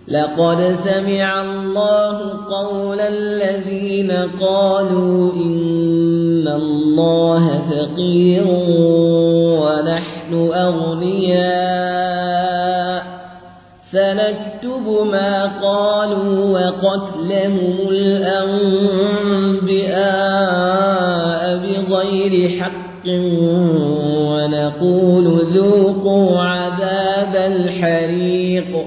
لقد سمع الله قول الذين قالوا إن الله فقير ونحن أغنياء فنكتب ما قالوا وقتلهم الأنبياء بغير حق ونقول ذوقوا عذاب الحريق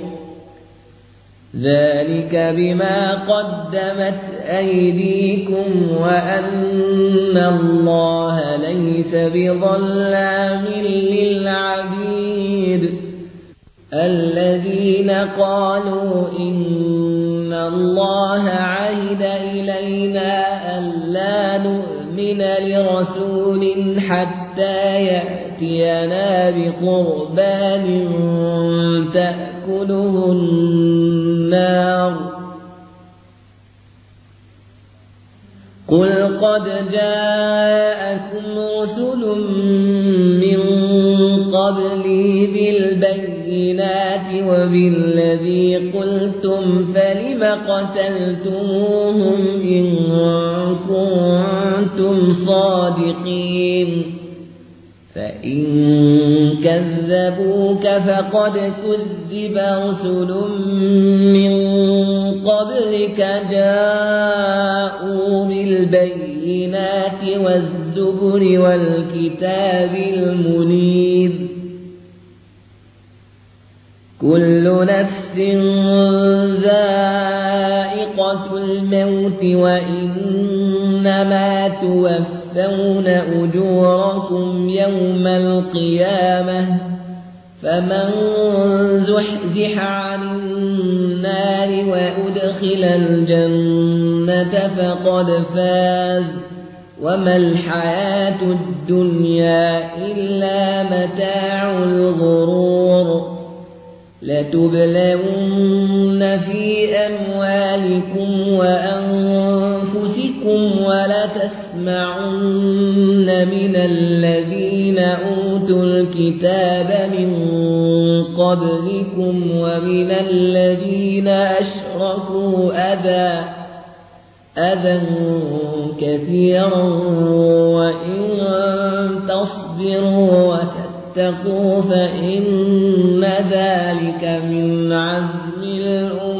ذلك بما قدمت أيديكم وأن الله ليس بظلام للعبيد الذين قالوا إن الله عهد إلينا ألا نؤمن لرسول حتى يأتينا بقربان تأكله النار قل قد جاءكم رسل من قبلي بالبينات وبالذي قلتم فلم قتلتموهم إن كنتم صادقين فإن كذبوك فقد كذب رسل من قبلك جاءوا بالبينات والزبر والكتاب المنير كل نفس ذائقة الموت وإنما توفون أجوركم يوم القيامة فمن زحزح عن النار وأدخل الجنة فقد فاز وما الحياة الدنيا إلا متاع الغرور لتبلون في أموالكم وأنفسكم ولتسمعن من الذين أوتوا الكتاب من قبلكم ومن الذين أشركوا أذى كثيرا وإن تصبروا وتتقوا فإن ذلك من عزم الأمور